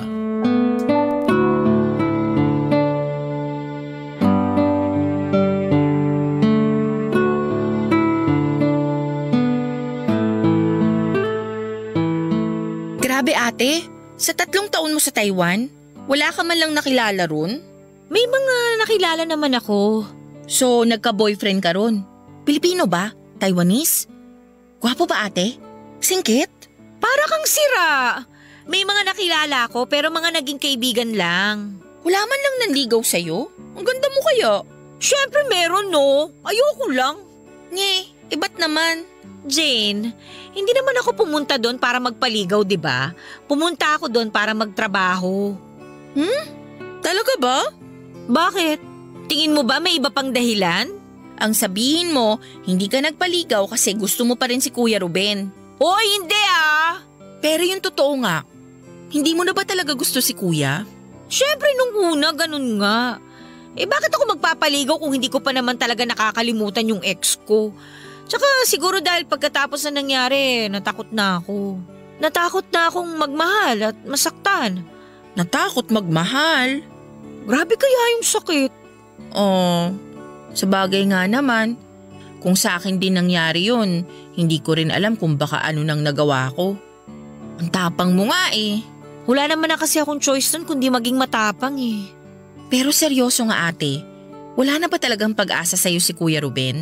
Grabe ate, sa tatlong taon mo sa Taiwan, wala ka man lang nakilala ron?
May mga nakilala naman ako.
So nagka-boyfriend ka ron? Pilipino ba? Taiwanese? Gwapo ba ate? Singkit?
Para kang sira. May mga nakilala ako pero mga naging kaibigan lang.
Wala man lang nanligaw sa'yo? Ang ganda mo kaya.
Siyempre meron no. Ayoko lang.
Nye, iba't naman.
Jane, hindi naman ako pumunta doon para magpaligaw, di ba? Pumunta ako doon para magtrabaho.
Hmm? Talaga ba?
Bakit? Tingin mo ba may iba pang dahilan?
Ang sabihin mo, hindi ka nagpaligaw kasi gusto mo pa rin si Kuya Ruben.
Oy, hindi ah!
Pero yung totoo nga, hindi mo na ba talaga gusto si Kuya?
Siyempre nung una, ganun nga. Eh bakit ako magpapaligaw kung hindi ko pa naman talaga nakakalimutan yung ex ko? Tsaka siguro dahil pagkatapos na nangyari, natakot na ako. Natakot na akong magmahal at masaktan.
Natakot magmahal?
Grabe kaya yung sakit.
Oh, Sa bagay nga naman, kung sa akin din nangyari yun, hindi ko rin alam kung baka ano nang nagawa ko. Ang tapang mo nga eh.
Wala naman na kasi akong choice nun kundi maging matapang eh.
Pero seryoso nga ate, wala na ba talagang pag-asa sa'yo si Kuya Ruben?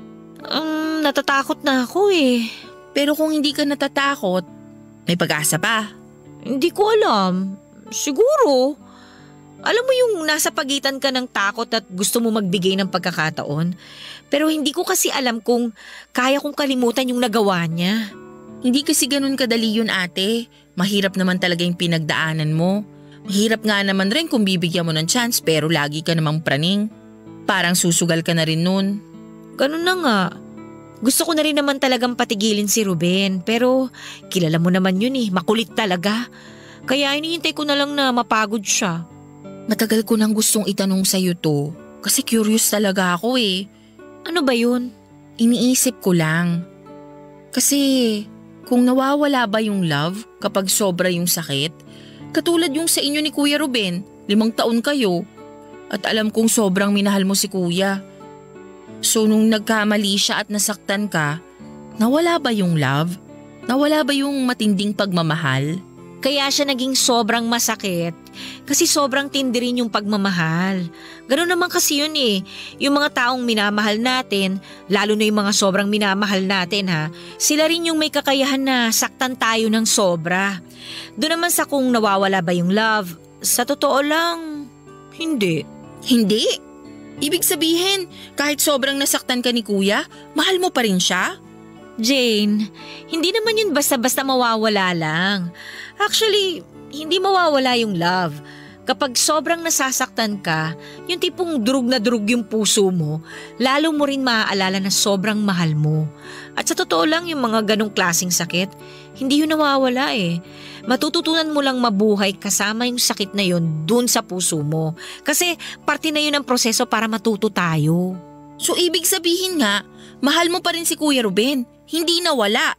Um, natatakot na ako eh.
Pero kung hindi ka natatakot, may pag-asa pa.
Hindi ko alam. Siguro. Alam mo yung nasa pagitan ka ng takot at gusto mo magbigay ng pagkakataon. Pero hindi ko kasi alam kung kaya kong kalimutan yung nagawa niya.
Hindi kasi ganun kadali yun ate. Mahirap naman talaga yung pinagdaanan mo. Mahirap nga naman rin kung bibigyan mo ng chance pero lagi ka namang praning. Parang susugal ka na rin nun.
Ganun na nga. Gusto ko na rin naman talagang patigilin si Ruben pero kilala mo naman yun eh, makulit talaga. Kaya hinihintay ko na lang na mapagod siya.
Matagal ko nang gustong itanong sa'yo to kasi curious talaga ako eh.
Ano ba yun?
Iniisip ko lang. Kasi kung nawawala ba yung love kapag sobra yung sakit, katulad yung sa inyo ni Kuya Ruben, limang taon kayo. At alam kong sobrang minahal mo si Kuya. So nung nagkamali siya at nasaktan ka, nawala ba yung love? Nawala ba yung matinding pagmamahal?
Kaya siya naging sobrang masakit kasi sobrang tindi rin yung pagmamahal. Ganun naman kasi yun eh. Yung mga taong minamahal natin, lalo na yung mga sobrang minamahal natin ha, sila rin yung may kakayahan na saktan tayo ng sobra. Doon naman sa kung nawawala ba yung love, sa totoo lang, hindi.
Hindi? Ibig sabihin, kahit sobrang nasaktan ka ni Kuya, mahal mo pa rin siya?
Jane, hindi naman yun basta-basta mawawala lang. Actually, hindi mawawala yung love. Kapag sobrang nasasaktan ka, yung tipong drug na drug yung puso mo, lalo mo rin maaalala na sobrang mahal mo. At sa totoo lang yung mga ganong klaseng sakit, hindi yun nawawala eh. Matututunan mo lang mabuhay kasama yung sakit na yun dun sa puso mo. Kasi parte na yun ng proseso para matuto tayo.
So ibig sabihin nga, mahal mo pa rin si Kuya Ruben, hindi nawala.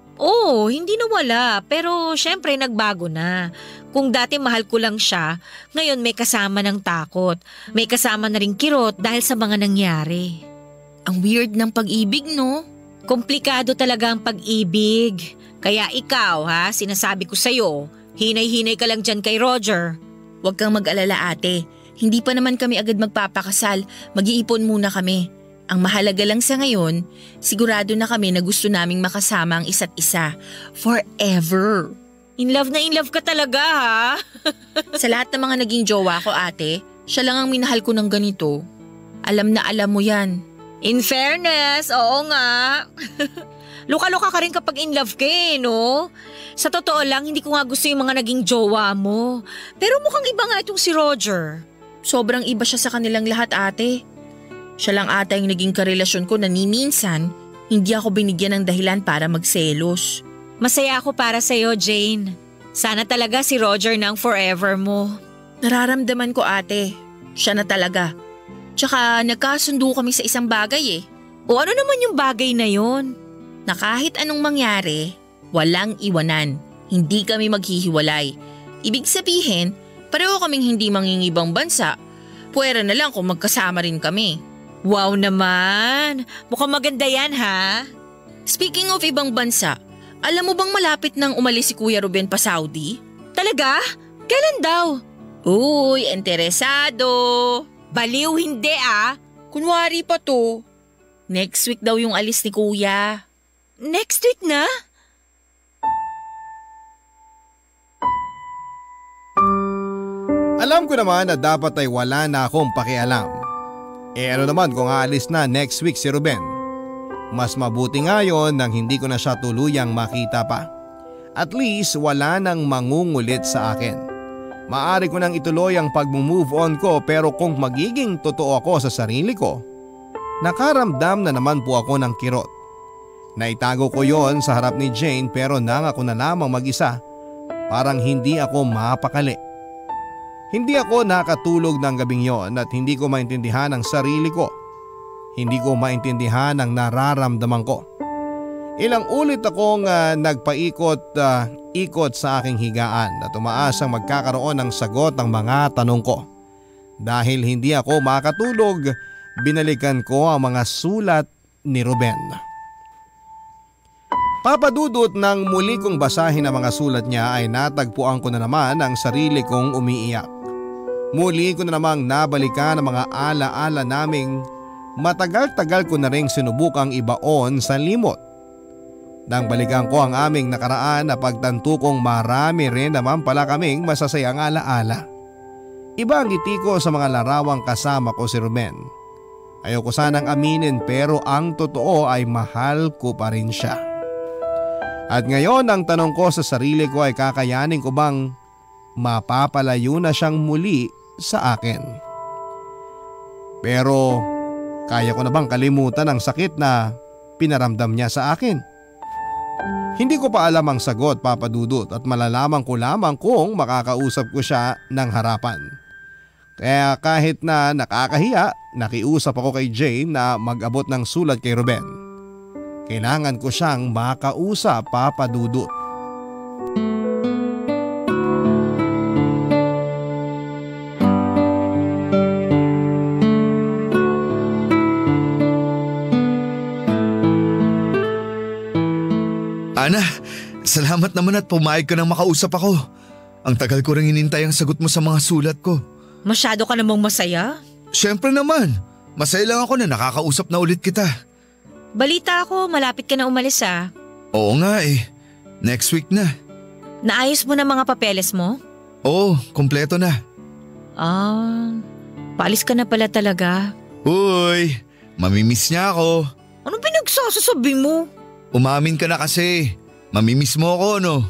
Oo, hindi nawala, pero syempre nagbago na. Kung dati mahal ko lang siya, ngayon may kasama ng takot. May kasama na ring kirot dahil sa mga nangyari.
Ang weird ng pag-ibig, no?
Komplikado talaga ang pag-ibig. Kaya ikaw ha, sinasabi ko sa'yo, hinay-hinay ka lang dyan kay Roger.
Huwag kang mag-alala ate, hindi pa naman kami agad magpapakasal, mag-iipon muna kami. Ang mahalaga lang sa ngayon, sigurado na kami na gusto naming makasama ang isa't isa. Forever.
In love na in love ka talaga ha?
Sa lahat ng mga naging jowa ko ate, siya lang ang minahal ko ng ganito. Alam na alam mo yan.
In fairness, oo nga. Luka-luka ka rin kapag in love ka eh, no? Sa totoo lang, hindi ko nga gusto yung mga naging jowa mo. Pero mukhang iba nga itong si Roger.
Sobrang iba siya sa kanilang lahat ate. Siya lang ata yung naging karelasyon ko na ni minsan, hindi ako binigyan ng dahilan para magselos.
Masaya ako para sa'yo, Jane. Sana talaga si Roger na ang forever mo.
Nararamdaman ko ate, siya na talaga. Tsaka nagkasundo kami sa isang bagay eh.
O ano naman yung bagay na yon?
Na kahit anong mangyari, walang iwanan. Hindi kami maghihiwalay. Ibig sabihin, pareho kaming hindi mangingibang bansa. Puwera na lang kung magkasama rin kami.
Wow naman! Mukhang maganda yan ha?
Speaking of ibang bansa, alam mo bang malapit nang umalis si Kuya Ruben pa Saudi?
Talaga? Kailan daw?
Uy, interesado!
Baliw hindi ah!
Kunwari pa to. Next week daw yung alis ni Kuya.
Next week na?
Alam ko naman na dapat ay wala na akong pakialam. Eh ano naman kung aalis na next week si Ruben? Mas mabuti nga yun nang hindi ko na siya tuluyang makita pa. At least wala nang mangungulit sa akin. Maari ko nang ituloy ang pag-move on ko pero kung magiging totoo ako sa sarili ko, nakaramdam na naman po ako ng kirot. Naitago ko yon sa harap ni Jane pero nangako na lamang mag-isa. Parang hindi ako mapakali. Hindi ako nakatulog ng gabing yon at hindi ko maintindihan ang sarili ko. Hindi ko maintindihan ang nararamdaman ko. Ilang ulit akong uh, nagpaikot uh, ikot sa aking higaan at umaasang magkakaroon ng sagot ang mga tanong ko. Dahil hindi ako makatulog, binalikan ko ang mga sulat ni Ruben. Papadudot nang muli kong basahin ang mga sulat niya ay natagpuan ko na naman ang sarili kong umiiyak. Muli ko na namang nabalikan ang mga alaala naming matagal-tagal ko na ring sinubukang ibaon sa limot. Nang balikan ko ang aming nakaraan na pagtanto kong marami rin naman pala kaming masasayang alaala. Iba ang ngiti ko sa mga larawang kasama ko si Ruben. Ayoko sanang aminin pero ang totoo ay mahal ko pa rin siya. At ngayon ang tanong ko sa sarili ko ay kakayanin ko bang mapapalayo na siyang muli sa akin? Pero kaya ko na bang kalimutan ang sakit na pinaramdam niya sa akin? Hindi ko pa alam ang sagot, Papa Dudut, at malalaman ko lamang kung makakausap ko siya ng harapan. Kaya kahit na nakakahiya, nakiusap ako kay Jane na mag-abot ng sulat kay Ruben. Kailangan ko siyang makausap, Papa Dudut.
Ana, salamat naman at pumayag ka nang makausap ako. Ang tagal ko rin hinintay ang sagot mo sa mga sulat ko.
Masyado ka namang masaya?
Siyempre naman, masaya lang ako na nakakausap na ulit kita.
Balita ako, malapit ka na umalis ah.
Oo nga eh, next week na.
Naayos mo na mga papeles mo?
Oo, kompleto na.
Ah, paalis ka na pala talaga.
Uy, mamimiss niya ako.
Anong pinagsasasabi mo?
Umamin ka na kasi, mamimiss mo ako no?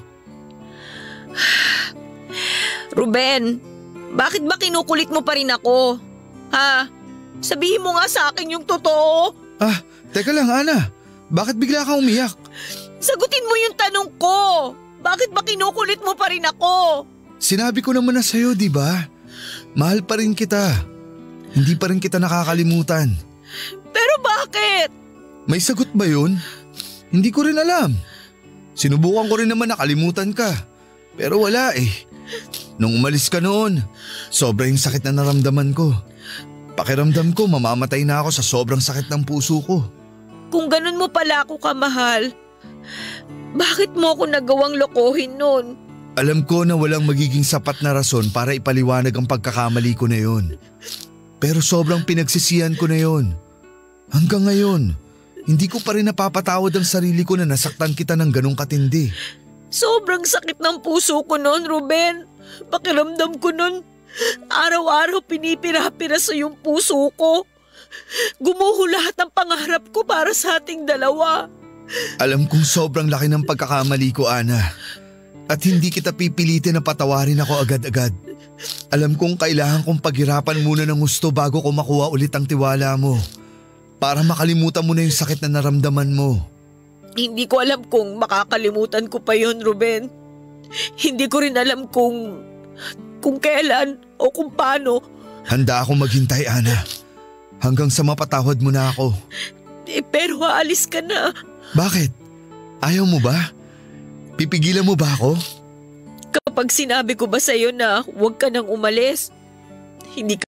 Ruben, bakit ba kinukulit mo pa rin ako? Ha? Sabihin mo nga sa akin yung totoo.
Ah, teka lang Ana, bakit bigla kang umiyak?
Sagutin mo yung tanong ko. Bakit ba kinukulit mo pa rin ako?
Sinabi ko naman na sa'yo, di ba? Mahal pa rin kita. Hindi pa rin kita nakakalimutan.
Pero bakit?
May sagot ba yun? Hindi ko rin alam. Sinubukan ko rin naman nakalimutan ka. Pero wala eh. Nung umalis ka noon, sobra yung sakit na naramdaman ko. Pakiramdam ko mamamatay na ako sa sobrang sakit ng puso ko.
Kung ganun mo pala ako kamahal, bakit mo ako nagawang lokohin noon?
Alam ko na walang magiging sapat na rason para ipaliwanag ang pagkakamali ko na yon. Pero sobrang pinagsisihan ko na yon. Hanggang ngayon, hindi ko pa rin napapatawad ang sarili ko na nasaktan kita ng ganong katindi.
Sobrang sakit ng puso ko noon, Ruben. Pakiramdam ko noon, araw-araw pinipira-piraso yung puso ko. Gumuho lahat ng pangarap ko para sa ating dalawa.
Alam kong sobrang laki ng pagkakamali ko, Ana. At hindi kita pipilitin na patawarin ako agad-agad. Alam kong kailangan kong paghirapan muna ng gusto bago ko makuha ulit ang tiwala mo. Para makalimutan mo na yung sakit na naramdaman mo.
Hindi ko alam kung makakalimutan ko pa yon, Ruben. Hindi ko rin alam kung, kung kailan o kung paano.
Handa akong maghintay, Ana. Hanggang sa mapatawad mo na ako.
Eh, pero aalis ka na.
Bakit? Ayaw mo ba? Pipigilan mo ba ako?
Kapag sinabi ko ba sa'yo na huwag ka nang umalis, hindi ka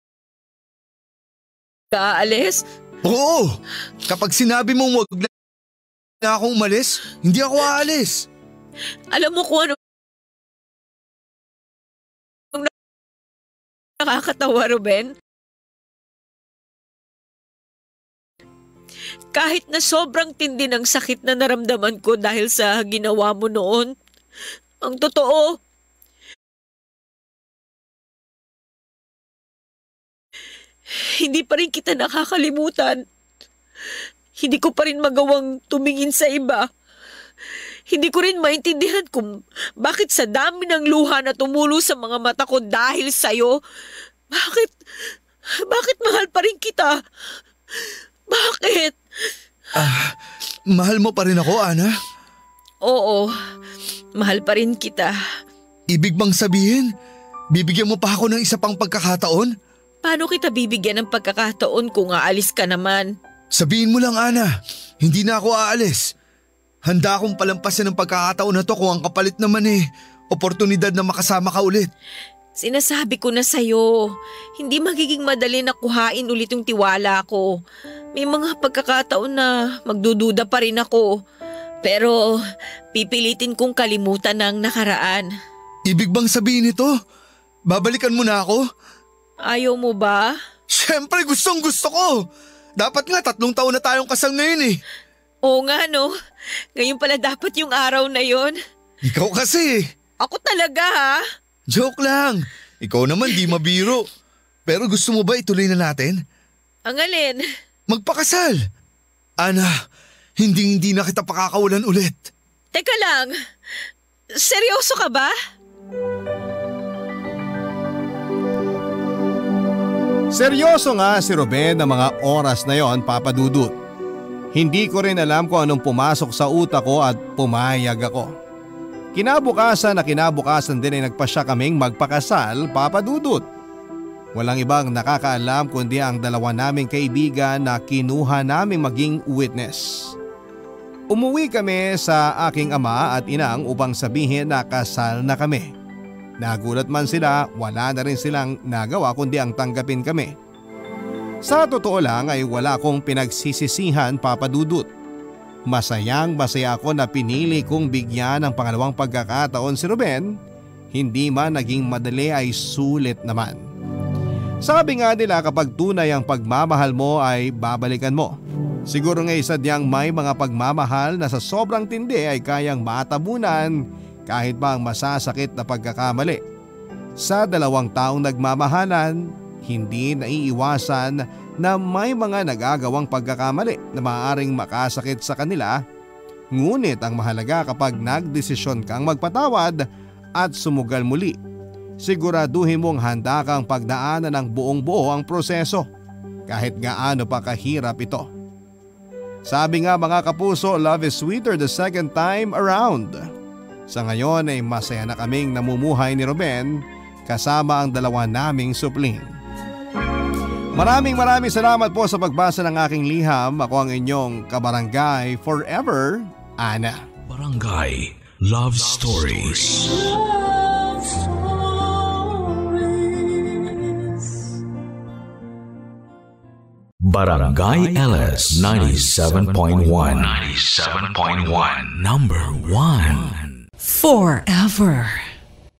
aalis?
Oo! Kapag sinabi mong huwag na akong umalis, hindi ako aalis.
Alam mo kung ano nakakatawa, Ruben? Kahit na sobrang tindi ng sakit na naramdaman ko dahil sa ginawa mo noon, ang totoo, hindi pa rin kita nakakalimutan. Hindi ko pa rin magawang tumingin sa iba. Hindi ko rin maintindihan kung bakit sa dami ng luha na tumulo sa mga mata ko dahil sa'yo, bakit, bakit mahal pa rin kita? Bakit?
Ah, mahal mo pa rin ako, Ana?
Oo, mahal pa rin kita.
Ibig bang sabihin, bibigyan mo pa ako ng isa pang pagkakataon?
Paano kita bibigyan ng pagkakataon kung aalis ka naman?
Sabihin mo lang, Ana, hindi na ako aalis. Handa akong palampasin ng pagkakataon na to kung ang kapalit naman eh, oportunidad na makasama ka ulit.
Sinasabi ko na sa'yo, hindi magiging madali na kuhain ulit yung tiwala ko. May mga pagkakataon na magdududa pa rin ako. Pero pipilitin kong kalimutan ang nakaraan.
Ibig bang sabihin nito? Babalikan mo na ako?
Ayaw mo ba?
Siyempre gustong gusto ko. Dapat nga tatlong taon na tayong kasal ngayon eh.
Oo nga no. Ngayon pala dapat yung araw na yon.
Ikaw kasi.
Ako talaga ha.
Joke lang. Ikaw naman di mabiro. Pero gusto mo ba ituloy na natin?
Ang alin?
Magpakasal. Ana, hindi hindi na kita pakakawalan ulit.
Teka lang. Seryoso ka ba?
Seryoso nga si Ruben ng mga oras na yon, Papa Dudut. Hindi ko rin alam kung anong pumasok sa utak ko at pumayag ako. Kinabukasan na kinabukasan din ay nagpasya kaming magpakasal, Papa Dudut. Walang ibang nakakaalam kundi ang dalawa naming kaibigan na kinuha naming maging witness. Umuwi kami sa aking ama at inang upang sabihin na kasal na kami. Nagulat man sila, wala na rin silang nagawa kundi ang tanggapin kami. Sa totoo lang ay wala akong pinagsisisihan, Papa Dudut. Masayang masaya ako na pinili kong bigyan ng pangalawang pagkakataon si Ruben, hindi man naging madali ay sulit naman. Sabi nga nila kapag tunay ang pagmamahal mo ay babalikan mo. Siguro nga isa diyang may mga pagmamahal na sa sobrang tindi ay kayang matabunan kahit pa ang masasakit na pagkakamali. Sa dalawang taong nagmamahalan, hindi naiiwasan na may mga nagagawang pagkakamali na maaaring makasakit sa kanila. Ngunit ang mahalaga kapag nagdesisyon kang magpatawad at sumugal muli, siguraduhin mong handa kang pagdaanan ng buong buo ang proseso kahit gaano pa kahirap ito. Sabi nga mga kapuso, love is sweeter the second time around. Sa ngayon ay masaya na kaming namumuhay ni Ruben kasama ang dalawa naming supling. Maraming maraming salamat po sa pagbasa ng aking liham. Ako ang inyong kabarangay forever, Ana.
Barangay Love Stories.
Love Stories.
Barangay L S ninety-seven point one. ninety-seven point one. Number one.
Forever.